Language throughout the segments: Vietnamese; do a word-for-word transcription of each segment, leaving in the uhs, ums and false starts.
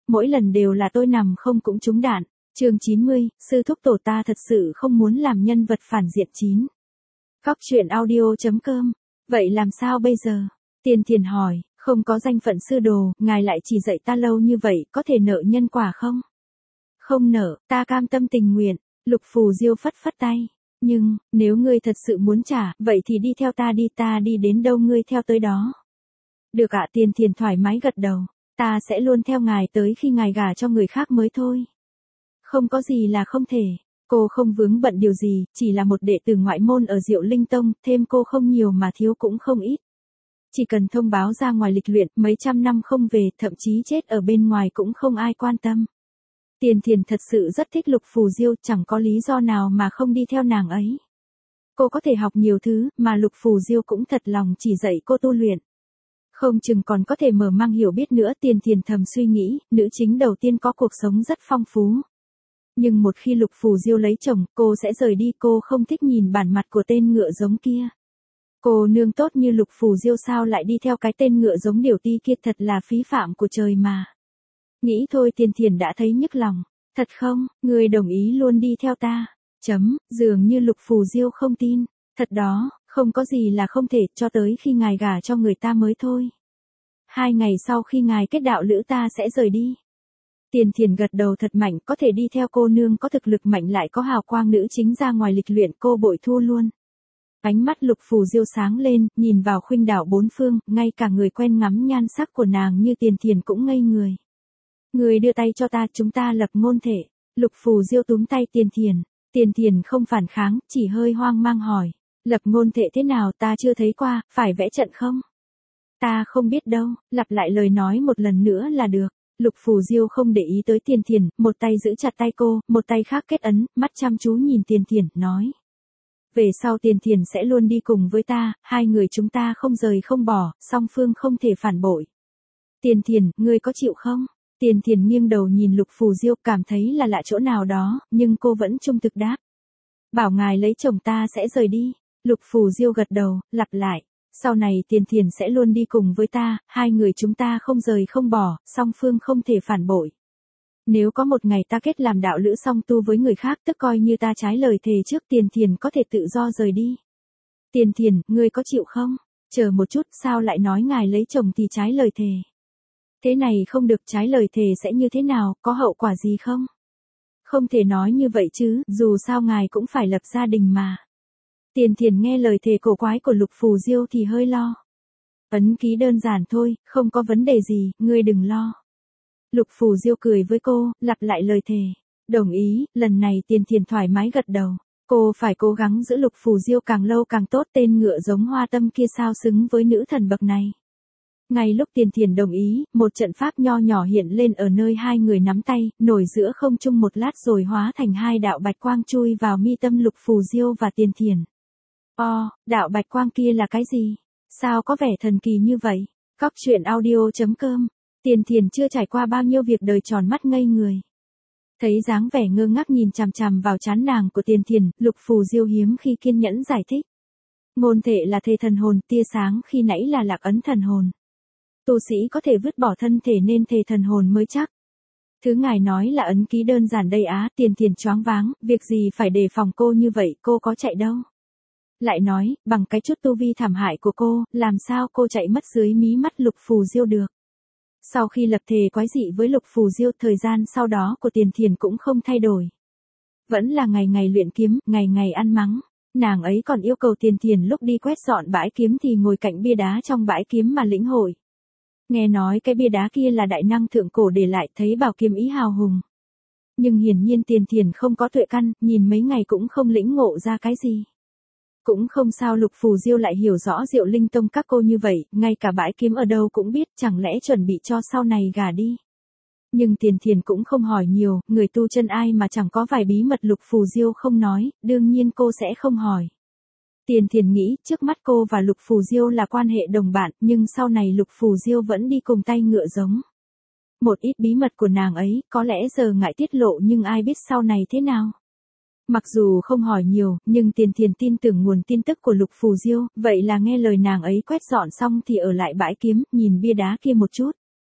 mỗi lần đều là tôi nằm không cũng trúng đạn. Chương chín mươi, sư thúc tổ ta thật sự không muốn làm nhân vật phản diện chín. Góc truyện audio chấm com. Vậy làm sao bây giờ? Tiền Thiền hỏi, không có danh phận sư đồ, ngài lại chỉ dạy ta lâu như vậy, có thể nợ nhân quả không? Không nợ, ta cam tâm tình nguyện. Lục Phù Diêu phất phất tay. Nhưng, nếu ngươi thật sự muốn trả, vậy thì đi theo ta đi, ta đi đến đâu ngươi theo tới đó. Được ạ. Tiền Thiền thoải mái gật đầu. Ta sẽ luôn theo ngài tới khi ngài gả cho người khác mới thôi. Không có gì là không thể. Cô không vướng bận điều gì, chỉ là một đệ tử ngoại môn ở Diệu Linh Tông, thêm cô không nhiều mà thiếu cũng không ít. Chỉ cần thông báo ra ngoài lịch luyện, mấy trăm năm không về, thậm chí chết ở bên ngoài cũng không ai quan tâm. Tiền Thiền thật sự rất thích Lục Phù Diêu, chẳng có lý do nào mà không đi theo nàng ấy. Cô có thể học nhiều thứ, mà Lục Phù Diêu cũng thật lòng chỉ dạy cô tu luyện. Không chừng còn có thể mở mang hiểu biết nữa. Tiền Thiền thầm suy nghĩ, nữ chính đầu tiên có cuộc sống rất phong phú. Nhưng một khi Lục Phù Diêu lấy chồng, cô sẽ rời đi, cô không thích nhìn bản mặt của tên ngựa giống kia. Cô nương tốt như Lục Phù Diêu sao lại đi theo cái tên ngựa giống điều ti kia, thật là phí phạm của trời mà. Nghĩ thôi Tiền Thiền đã thấy nhức lòng. Thật không, người đồng ý luôn đi theo ta. Chấm, dường như Lục Phù Diêu không tin. Thật đó, không có gì là không thể, cho tới khi ngài gả cho người ta mới thôi. Hai ngày sau khi ngài kết đạo lữ ta sẽ rời đi. Tiền Thiền gật đầu thật mạnh, có thể đi theo cô nương có thực lực mạnh lại có hào quang nữ chính ra ngoài lịch luyện, cô bội thu luôn. Ánh mắt Lục Phù Diêu sáng lên, nhìn vào khuynh đảo bốn phương, ngay cả người quen ngắm nhan sắc của nàng như Tiền Thiền cũng ngây người. Người đưa tay cho ta, chúng ta lập ngôn thể. Lục Phù Diêu túm tay Tiền Thiền. Tiền Thiền không phản kháng, chỉ hơi hoang mang hỏi. Lập ngôn thể thế nào, ta chưa thấy qua, phải vẽ trận không? Ta không biết đâu, lặp lại lời nói một lần nữa là được. Lục Phù Diêu không để ý tới Tiền Thiền, một tay giữ chặt tay cô, một tay khác kết ấn, mắt chăm chú nhìn Tiền Thiền, nói. Về sau Tiền Thiền sẽ luôn đi cùng với ta, hai người chúng ta không rời không bỏ, song phương không thể phản bội. Tiền Thiền, ngươi có chịu không? Tiền Thiền nghiêng đầu nhìn Lục Phù Diêu, cảm thấy là lạ chỗ nào đó, nhưng cô vẫn trung thực đáp. Bảo ngài lấy chồng ta sẽ rời đi. Lục Phù Diêu gật đầu, lặp lại. Sau này Tiền Thiền sẽ luôn đi cùng với ta, hai người chúng ta không rời không bỏ, song phương không thể phản bội. Nếu có một ngày ta kết làm đạo lữ song tu với người khác, tức coi như ta trái lời thề trước, Tiền Thiền có thể tự do rời đi. Tiền Thiền, ngươi có chịu không? Chờ một chút, sao lại nói ngài lấy chồng thì trái lời thề? Thế này không được, trái lời thề sẽ như thế nào, có hậu quả gì không? Không thể nói như vậy chứ, dù sao ngài cũng phải lập gia đình mà. Tiền Thiền nghe lời thề cổ quái của Lục Phù Diêu thì hơi lo. Ấn ký đơn giản thôi, không có vấn đề gì, ngươi đừng lo. Lục Phù Diêu cười với cô, lặp lại lời thề. Đồng ý, lần này Tiền Thiền thoải mái gật đầu. Cô phải cố gắng giữ Lục Phù Diêu càng lâu càng tốt, tên ngựa giống hoa tâm kia sao xứng với nữ thần bậc này. Ngay lúc Tiền Thiền đồng ý, một trận pháp nho nhỏ hiện lên ở nơi hai người nắm tay, nổi giữa không trung một lát rồi hóa thành hai đạo bạch quang chui vào mi tâm Lục Phù Diêu và Tiền Thiền. Ồ, đạo bạch quang kia là cái gì? Sao có vẻ thần kỳ như vậy? Góc truyện audio chấm com. Tiền Thiền chưa trải qua bao nhiêu việc đời tròn mắt ngây người. Thấy dáng vẻ ngơ ngác nhìn chằm chằm vào trán nàng của Tiền Thiền, Lục Phù Diêu hiếm khi kiên nhẫn giải thích. Ngôn thể là thề thần hồn, tia sáng khi nãy là lạc ấn thần hồn. Tu sĩ có thể vứt bỏ thân thể nên thề thần hồn mới chắc. Thứ ngài nói là ấn ký đơn giản đây á. Tiền Thiền choáng váng, việc gì phải đề phòng cô như vậy, cô có chạy đâu. Lại nói, bằng cái chút tu vi thảm hại của cô, làm sao cô chạy mất dưới mí mắt Lục Phù Diêu được. Sau khi lập thề quái dị với Lục Phù Diêu, thời gian sau đó của Tiền Thiền cũng không thay đổi. Vẫn là ngày ngày luyện kiếm, ngày ngày ăn mắng. Nàng ấy còn yêu cầu Tiền Thiền lúc đi quét dọn bãi kiếm thì ngồi cạnh bia đá trong bãi kiếm mà lĩnh hội. Nghe nói cái bia đá kia là đại năng thượng cổ để lại, thấy bảo kiếm ý hào hùng. Nhưng hiển nhiên Tiền Thiền không có tuệ căn, nhìn mấy ngày cũng không lĩnh ngộ ra cái gì. Cũng không sao, Lục Phù Diêu lại hiểu rõ Diệu Linh Tông các cô như vậy, ngay cả bãi kiếm ở đâu cũng biết, chẳng lẽ chuẩn bị cho sau này gả đi. Nhưng Tiền Thiền cũng không hỏi nhiều, người tu chân ai mà chẳng có vài bí mật Lục Phù Diêu không nói, đương nhiên cô sẽ không hỏi. Tiền Thiền nghĩ, trước mắt cô và Lục Phù Diêu là quan hệ đồng bạn, nhưng sau này Lục Phù Diêu vẫn đi cùng tay ngựa giống. Một ít bí mật của nàng ấy, có lẽ giờ ngại tiết lộ nhưng ai biết sau này thế nào. Mặc dù không hỏi nhiều, nhưng Tiền Thiền tin tưởng nguồn tin tức của Lục Phù Diêu, vậy là nghe lời nàng ấy quét dọn xong thì ở lại bãi kiếm, nhìn bia đá kia một chút.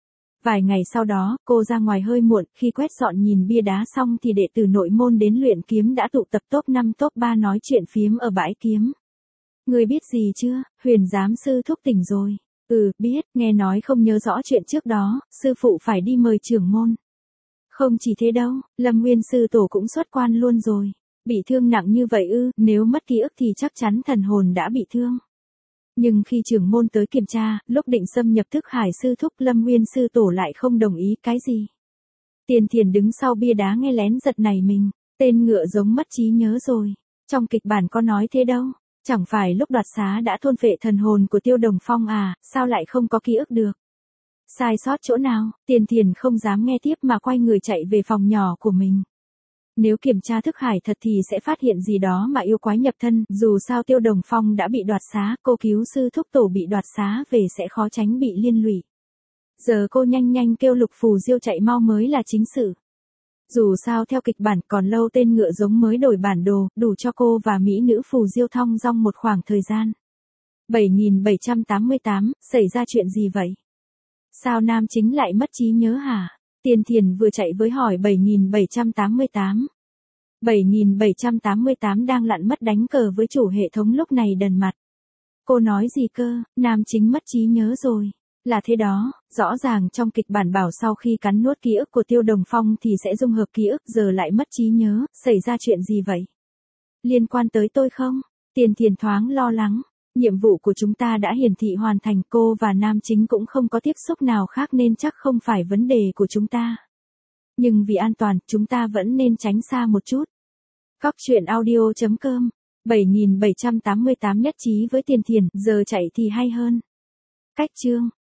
Vài ngày sau đó, cô ra ngoài hơi muộn, khi quét dọn nhìn bia đá xong thì đệ tử nội môn đến luyện kiếm đã tụ tập top năm top ba nói chuyện phiếm ở bãi kiếm. Người biết gì chưa, Huyền giám sư thúc tỉnh rồi. Ừ, biết, nghe nói không nhớ rõ chuyện trước đó, sư phụ phải đi mời trưởng môn. Không chỉ thế đâu, Lâm Nguyên sư tổ cũng xuất quan luôn rồi. Bị thương nặng như vậy ư, nếu mất ký ức thì chắc chắn thần hồn đã bị thương. Nhưng khi trưởng môn tới kiểm tra, lúc định xâm nhập thức hải sư thúc, Lâm Nguyên sư tổ lại không đồng ý. Cái gì? Tiền Thiền đứng sau bia đá nghe lén giật nảy mình, tên ngựa giống mất trí nhớ rồi. Trong kịch bản có nói thế đâu, chẳng phải lúc đoạt xá đã thôn phệ thần hồn của Tiêu Đồng Phong à, sao lại không có ký ức được? Sai sót chỗ nào? Tiền Thiền không dám nghe tiếp mà quay người chạy về phòng nhỏ của mình. Nếu kiểm tra thức hải thật thì sẽ phát hiện gì đó mà yêu quái nhập thân, dù sao Tiêu Đồng Phong đã bị đoạt xá, cô cứu sư thúc tổ bị đoạt xá về sẽ khó tránh bị liên lụy. Giờ cô nhanh nhanh kêu Lục Phù Diêu chạy mau mới là chính sự. Dù sao theo kịch bản còn lâu tên ngựa giống mới đổi bản đồ, đủ cho cô và mỹ nữ Phù Diêu thong dong một khoảng thời gian. bảy nghìn bảy trăm tám mươi tám, xảy ra chuyện gì vậy? Sao nam chính lại mất trí nhớ hả? Tiền Thiền vừa chạy với hỏi bảy nghìn bảy trăm tám mươi tám. bảy nghìn bảy trăm tám mươi tám đang lặn mất đánh cờ với chủ hệ thống lúc này đần mặt. Cô nói gì cơ, nam chính mất trí nhớ rồi. Là thế đó, rõ ràng trong kịch bản bảo sau khi cắn nuốt ký ức của Tiêu Đồng Phong thì sẽ dung hợp ký ức, giờ lại mất trí nhớ, xảy ra chuyện gì vậy? Liên quan tới tôi không? Tiền Thiền thoáng lo lắng. Nhiệm vụ của chúng ta đã hiển thị hoàn thành, cô và nam chính cũng không có tiếp xúc nào khác nên chắc không phải vấn đề của chúng ta. Nhưng vì an toàn, chúng ta vẫn nên tránh xa một chút. Cóc truyện audio chấm com bảy nghìn bảy trăm tám mươi tám nhất trí với Tiền Thiền, giờ chạy thì hay hơn. Cách chương